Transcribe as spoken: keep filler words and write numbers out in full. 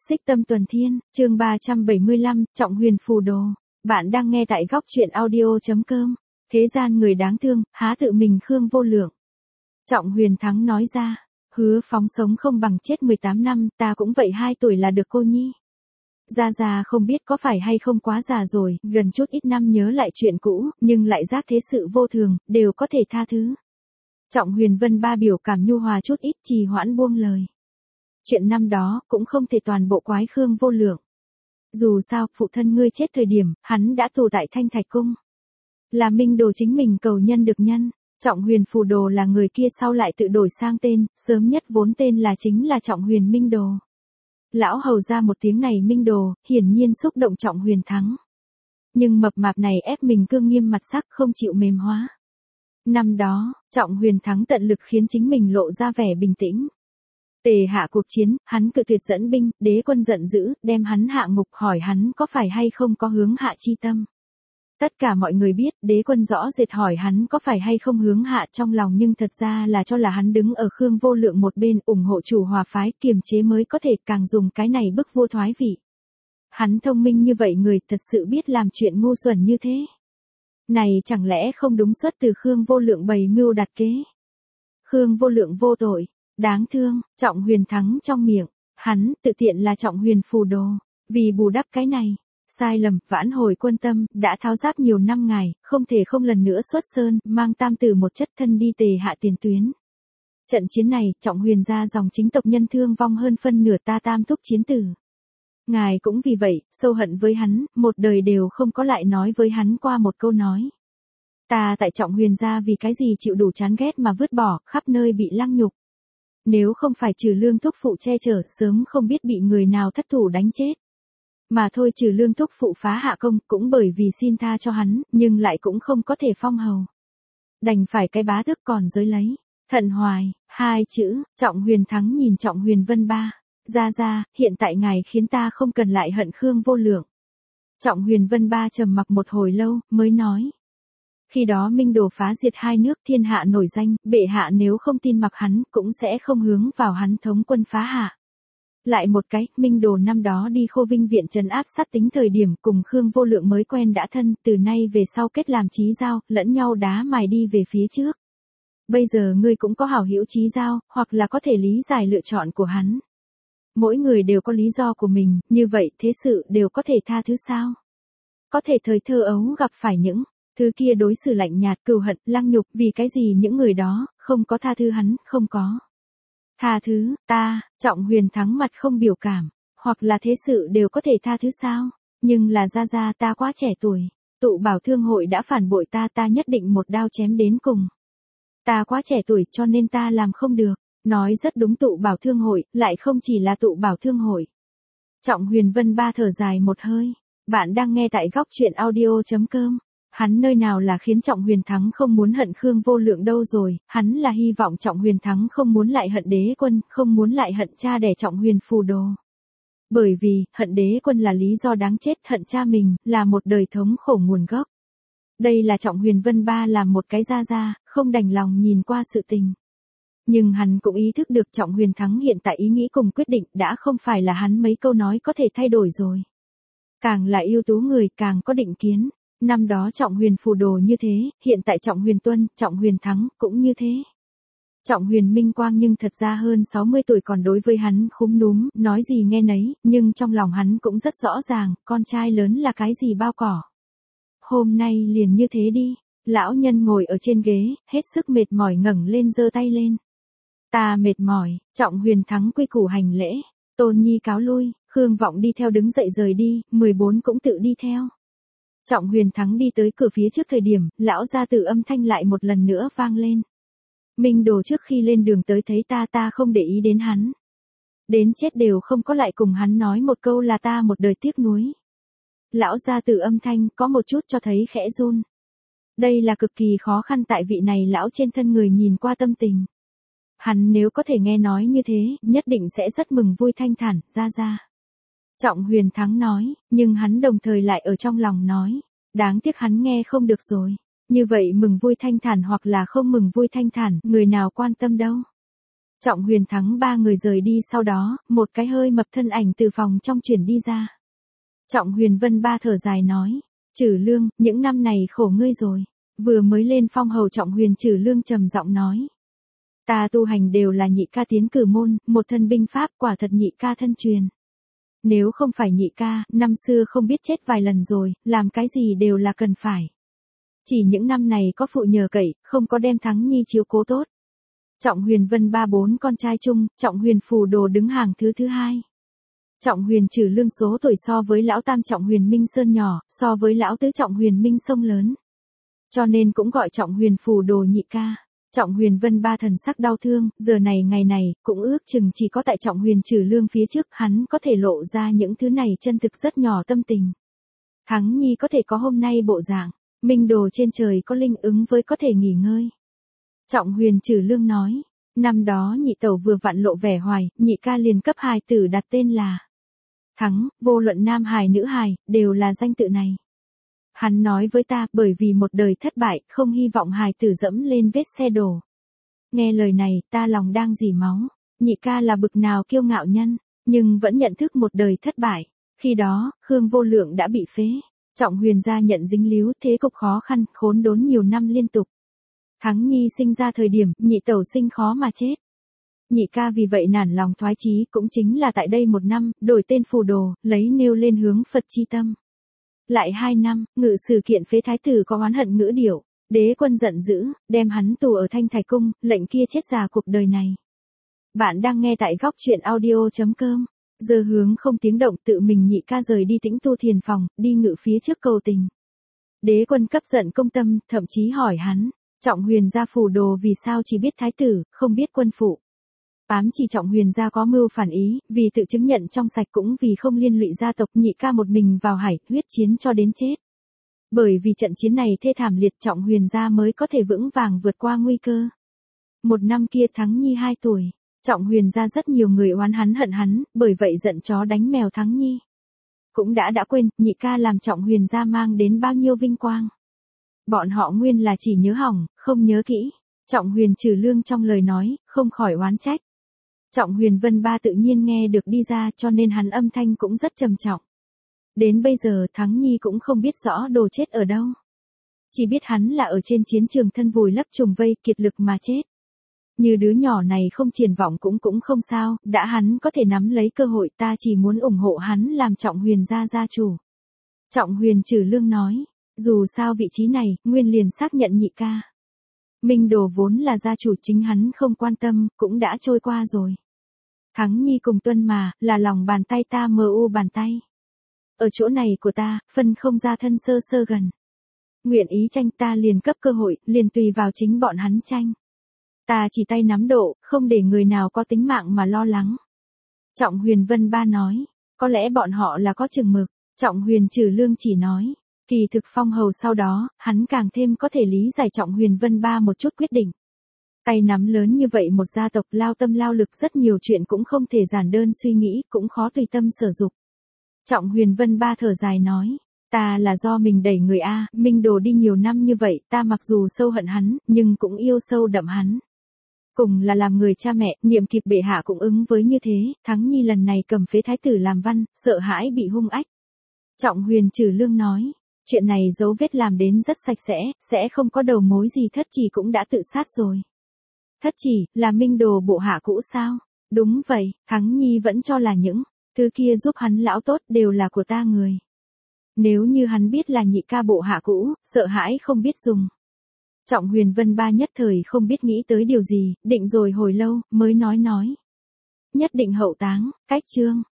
Xích Tâm Tuần Thiên, chương ba trăm bảy mươi lăm, Trọng Huyền Phù Đồ. Bạn đang nghe tại góc truyện audio.com. Thế gian người đáng thương, há tự mình Khương vô lượng. Trọng Huyền Thắng nói ra, hứa phóng sống không bằng chết mười tám năm, ta cũng vậy hai tuổi là được cô nhi. Gia Gia không biết có phải hay không quá già rồi, gần chút ít năm nhớ lại chuyện cũ, nhưng lại giác thế sự vô thường, đều có thể tha thứ. Trọng Huyền Vân Ba biểu cảm nhu hòa chút ít, trì hoãn buông lời. Chuyện năm đó cũng không thể toàn bộ quái Khương vô lượng. Dù sao, phụ thân ngươi chết thời điểm, hắn đã tù tại Thanh Thạch Cung. Là Minh Đồ chính mình cầu nhân được nhân. Trọng Huyền Phù Đồ là người kia sau lại tự đổi sang tên, sớm nhất vốn tên là chính là Trọng Huyền Minh Đồ. Lão hầu ra một tiếng này Minh Đồ, hiển nhiên xúc động Trọng Huyền Thắng. Nhưng mập mạp này ép mình cương nghiêm mặt sắc không chịu mềm hóa. Năm đó, Trọng Huyền Thắng tận lực khiến chính mình lộ ra vẻ bình tĩnh. Tề hạ cuộc chiến, hắn cự tuyệt dẫn binh, đế quân giận dữ, đem hắn hạ ngục, hỏi hắn có phải hay không có hướng hạ chi tâm. Tất cả mọi người biết, đế quân rõ rệt hỏi hắn có phải hay không hướng hạ trong lòng, nhưng thật ra là cho là hắn đứng ở Khương vô lượng một bên, ủng hộ chủ hòa phái, kiềm chế mới có thể càng dùng cái này bức vua thoái vị. Hắn thông minh như vậy người thật sự biết làm chuyện ngu xuẩn như thế. Này chẳng lẽ không đúng xuất từ Khương vô lượng bày mưu đặt kế. Khương vô lượng vô tội. Đáng thương, Trọng Huyền Thắng trong miệng, hắn tự tiện là Trọng Huyền Phù Đồ, vì bù đắp cái này, sai lầm, vãn hồi quân tâm, đã tháo giáp nhiều năm ngày, không thể không lần nữa xuất sơn, mang tam tử một chất thân đi Tề hạ tiền tuyến. Trận chiến này, Trọng Huyền gia dòng chính tộc nhân thương vong hơn phân nửa, ta tam thúc chiến tử. Ngài cũng vì vậy, sâu hận với hắn, một đời đều không có lại nói với hắn qua một câu nói. Ta tại Trọng Huyền gia vì cái gì chịu đủ chán ghét mà vứt bỏ, khắp nơi bị lăng nhục. Nếu không phải trừ lương thúc phụ che chở, sớm không biết bị người nào thất thủ đánh chết. Mà thôi, trừ lương thúc phụ phá hạ công, cũng bởi vì xin tha cho hắn, nhưng lại cũng không có thể phong hầu. Đành phải cái bá tước còn giới lấy. Thận hoài, hai chữ, Trọng Huyền Thắng nhìn Trọng Huyền Vân Ba. Gia Gia, hiện tại ngài khiến ta không cần lại hận Khương vô lượng. Trọng Huyền Vân Ba trầm mặc một hồi lâu, mới nói. Khi đó Minh Đồ phá diệt hai nước, thiên hạ nổi danh, bệ hạ nếu không tin mặc hắn, cũng sẽ không hướng vào hắn thống quân phá hạ. Lại một cái, Minh Đồ năm đó đi Khô Vinh viện trấn áp sát tính thời điểm cùng Khương vô lượng mới quen đã thân, từ nay về sau kết làm chí giao, lẫn nhau đá mài đi về phía trước. Bây giờ ngươi cũng có hảo hữu chí giao, hoặc là có thể lý giải lựa chọn của hắn. Mỗi người đều có lý do của mình, như vậy thế sự đều có thể tha thứ sao? Có thể thời thơ ấu gặp phải những thứ kia đối xử lạnh nhạt, cừu hận, lăng nhục, vì cái gì những người đó, không có tha thứ hắn, không có. Tha thứ, ta, Trọng Huyền Thắng mặt không biểu cảm, hoặc là thế sự đều có thể tha thứ sao, nhưng là Gia Gia ta quá trẻ tuổi, tụ bảo thương hội đã phản bội ta, ta nhất định một đao chém đến cùng. Ta quá trẻ tuổi cho nên ta làm không được, nói rất đúng, tụ bảo thương hội, lại không chỉ là tụ bảo thương hội. Trọng Huyền Vân Ba thở dài một hơi, bạn đang nghe tại góc truyện audio.com. Hắn nơi nào là khiến Trọng Huyền Thắng không muốn hận Khương vô lượng đâu rồi, hắn là hy vọng Trọng Huyền Thắng không muốn lại hận đế quân, không muốn lại hận cha đẻ Trọng Huyền Phù Đồ. Bởi vì, hận đế quân là lý do đáng chết, hận cha mình, là một đời thống khổ nguồn gốc. Đây là Trọng Huyền Vân Ba làm một cái Gia Gia, không đành lòng nhìn qua sự tình. Nhưng hắn cũng ý thức được Trọng Huyền Thắng hiện tại ý nghĩ cùng quyết định đã không phải là hắn mấy câu nói có thể thay đổi rồi. Càng là ưu tú người càng có định kiến. Năm đó Trọng Huyền Phù Đồ như thế, hiện tại Trọng Huyền Tuân, Trọng Huyền Thắng cũng như thế. Trọng Huyền Minh Quang nhưng thật ra hơn sáu mươi tuổi còn đối với hắn khúm núm, nói gì nghe nấy, nhưng trong lòng hắn cũng rất rõ ràng, con trai lớn là cái gì bao cỏ. Hôm nay liền như thế đi, lão nhân ngồi ở trên ghế, hết sức mệt mỏi ngẩng lên giơ tay lên. Ta mệt mỏi, Trọng Huyền Thắng quy củ hành lễ, Tôn Nhi cáo lui, Khương Vọng đi theo đứng dậy rời đi, mười bốn cũng tự đi theo. Trọng Huyền Thắng đi tới cửa phía trước thời điểm, lão gia tử âm thanh lại một lần nữa vang lên. Minh Đồ trước khi lên đường tới thấy ta ta không để ý đến hắn. Đến chết đều không có lại cùng hắn nói một câu là ta một đời tiếc nuối. Lão gia tử âm thanh có một chút cho thấy khẽ run. Đây là cực kỳ khó khăn tại vị này lão trên thân người nhìn qua tâm tình. Hắn nếu có thể nghe nói như thế, nhất định sẽ rất mừng vui thanh thản, Gia Gia. Trọng Huyền Thắng nói, nhưng hắn đồng thời lại ở trong lòng nói, đáng tiếc hắn nghe không được rồi. Như vậy mừng vui thanh thản hoặc là không mừng vui thanh thản, người nào quan tâm đâu. Trọng Huyền Thắng ba người rời đi sau đó, một cái hơi mập thân ảnh từ phòng trong chuyển đi ra. Trọng Huyền Vân ba thở dài nói, Trử Lương, những năm này khổ ngươi rồi. Vừa mới lên phong hầu Trọng Huyền Trử Lương trầm giọng nói. Ta tu hành đều là nhị ca tiến cử môn, một thân binh pháp quả thật nhị ca thân truyền. Nếu không phải nhị ca, năm xưa không biết chết vài lần rồi, làm cái gì đều là cần phải. Chỉ những năm này có phụ nhờ cậy, không có đem Thắng Nhi chiếu cố tốt. Trọng Huyền Vân ba bốn con trai chung, Trọng Huyền Phù Đồ đứng hàng thứ thứ hai. Trọng Huyền Trử Lương số tuổi so với lão tam Trọng Huyền Minh Sơn nhỏ, so với lão tứ Trọng Huyền Minh Sông lớn. Cho nên cũng gọi Trọng Huyền Phù Đồ nhị ca. Trọng Huyền Vân ba thần sắc đau thương, giờ này ngày này, cũng ước chừng chỉ có tại Trọng Huyền Trử Lương phía trước hắn có thể lộ ra những thứ này chân thực rất nhỏ tâm tình. Thắng Nhi có thể có hôm nay bộ dạng, minh đồ trên trời có linh ứng với có thể nghỉ ngơi. Trọng Huyền Trử Lương nói, năm đó nhị tẩu vừa vặn lộ vẻ hoài, nhị ca liền cấp hài tử đặt tên là Thắng, vô luận nam hài nữ hài, đều là danh tự này. Hắn nói với ta, bởi vì một đời thất bại, không hy vọng hài tử dẫm lên vết xe đổ. Nghe lời này, ta lòng đang dỉ máu. Nhị ca là bực nào kiêu ngạo nhân, nhưng vẫn nhận thức một đời thất bại. Khi đó, Khương Vô Lượng đã bị phế. Trọng Huyền gia nhận dính líu, thế cục khó khăn, khốn đốn nhiều năm liên tục. Thắng Nhi sinh ra thời điểm, nhị tẩu sinh khó mà chết. Nhị ca vì vậy nản lòng thoái chí, cũng chính là tại đây một năm, đổi tên Phù Đồ, lấy nêu lên hướng Phật chi tâm. Lại hai năm, ngự sử kiện phế thái tử có oán hận ngữ điệu, đế quân giận dữ, đem hắn tù ở Thanh Thải Cung, lệnh kia chết già cuộc đời này. Bạn đang nghe tại góc truyện audio.com. Giờ hướng không tiếng động tự mình nhị ca rời đi Tĩnh Tu thiền phòng, đi ngự phía trước cầu tình. Đế quân cấp giận công tâm, thậm chí hỏi hắn, Trọng Huyền gia Phù Đồ vì sao chỉ biết thái tử, không biết quân phụ. Ám chỉ Trọng Huyền gia có mưu phản ý, vì tự chứng nhận trong sạch cũng vì không liên lụy gia tộc, nhị ca một mình vào hải, huyết chiến cho đến chết. Bởi vì trận chiến này thê thảm liệt, Trọng Huyền gia mới có thể vững vàng vượt qua nguy cơ. Một năm kia Thắng Nhi hai tuổi, Trọng Huyền gia rất nhiều người oán hắn hận hắn, bởi vậy giận chó đánh mèo Thắng Nhi. Cũng đã đã quên, nhị ca làm Trọng Huyền gia mang đến bao nhiêu vinh quang. Bọn họ nguyên là chỉ nhớ hỏng, không nhớ kỹ. Trọng Huyền Trử Lương trong lời nói, không khỏi oán trách. Trọng Huyền Vân ba tự nhiên nghe được đi ra, cho nên hắn âm thanh cũng rất trầm trọng. Đến bây giờ Thắng Nhi cũng không biết rõ đồ chết ở đâu. Chỉ biết hắn là ở trên chiến trường thân vùi lấp trùng vây, kiệt lực mà chết. Như đứa nhỏ này không triển vọng cũng cũng không sao, đã hắn có thể nắm lấy cơ hội, ta chỉ muốn ủng hộ hắn làm Trọng Huyền gia gia chủ. Trọng Huyền Trử Lương nói, dù sao vị trí này, nguyên liền xác nhận nhị ca. Minh Đồ vốn là gia chủ, chính hắn không quan tâm, cũng đã trôi qua rồi. Thắng Nhi cùng Tuân mà, là lòng bàn tay ta mờ u bàn tay. Ở chỗ này của ta, phân không ra thân sơ sơ gần. Nguyện ý tranh ta liền cấp cơ hội, liền tùy vào chính bọn hắn tranh. Ta chỉ tay nắm độ, không để người nào có tính mạng mà lo lắng. Trọng Huyền Vân ba nói, có lẽ bọn họ là có chừng mực. Trọng Huyền Trử Lương chỉ nói, kỳ thực phong hầu sau đó, hắn càng thêm có thể lý giải Trọng Huyền Vân ba một chút quyết định. Tay nắm lớn như vậy một gia tộc lao tâm lao lực rất nhiều chuyện cũng không thể giản đơn suy nghĩ, cũng khó tùy tâm sở dục. Trọng Huyền Vân ba thở dài nói, ta là do mình đẩy người A, Minh Đồ đi nhiều năm như vậy, ta mặc dù sâu hận hắn, nhưng cũng yêu sâu đậm hắn. Cùng là làm người cha mẹ, niệm kịp bệ hạ cũng ứng với như thế, Thắng Nhi lần này cầm phế thái tử làm văn, sợ hãi bị hung ách. Trọng Huyền Trử Lương nói, chuyện này dấu vết làm đến rất sạch sẽ, sẽ không có đầu mối gì. Thất Chỉ cũng đã tự sát rồi. Thất Chỉ, là Minh Đồ bộ hạ cũ sao? Đúng vậy, Thắng Nhi vẫn cho là những thứ kia giúp hắn lão tốt đều là của ta người. Nếu như hắn biết là nhị ca bộ hạ cũ, sợ hãi không biết dùng. Trọng Huyền Vân ba nhất thời không biết nghĩ tới điều gì, định rồi hồi lâu, mới nói nói. Nhất định hậu táng, cách chương.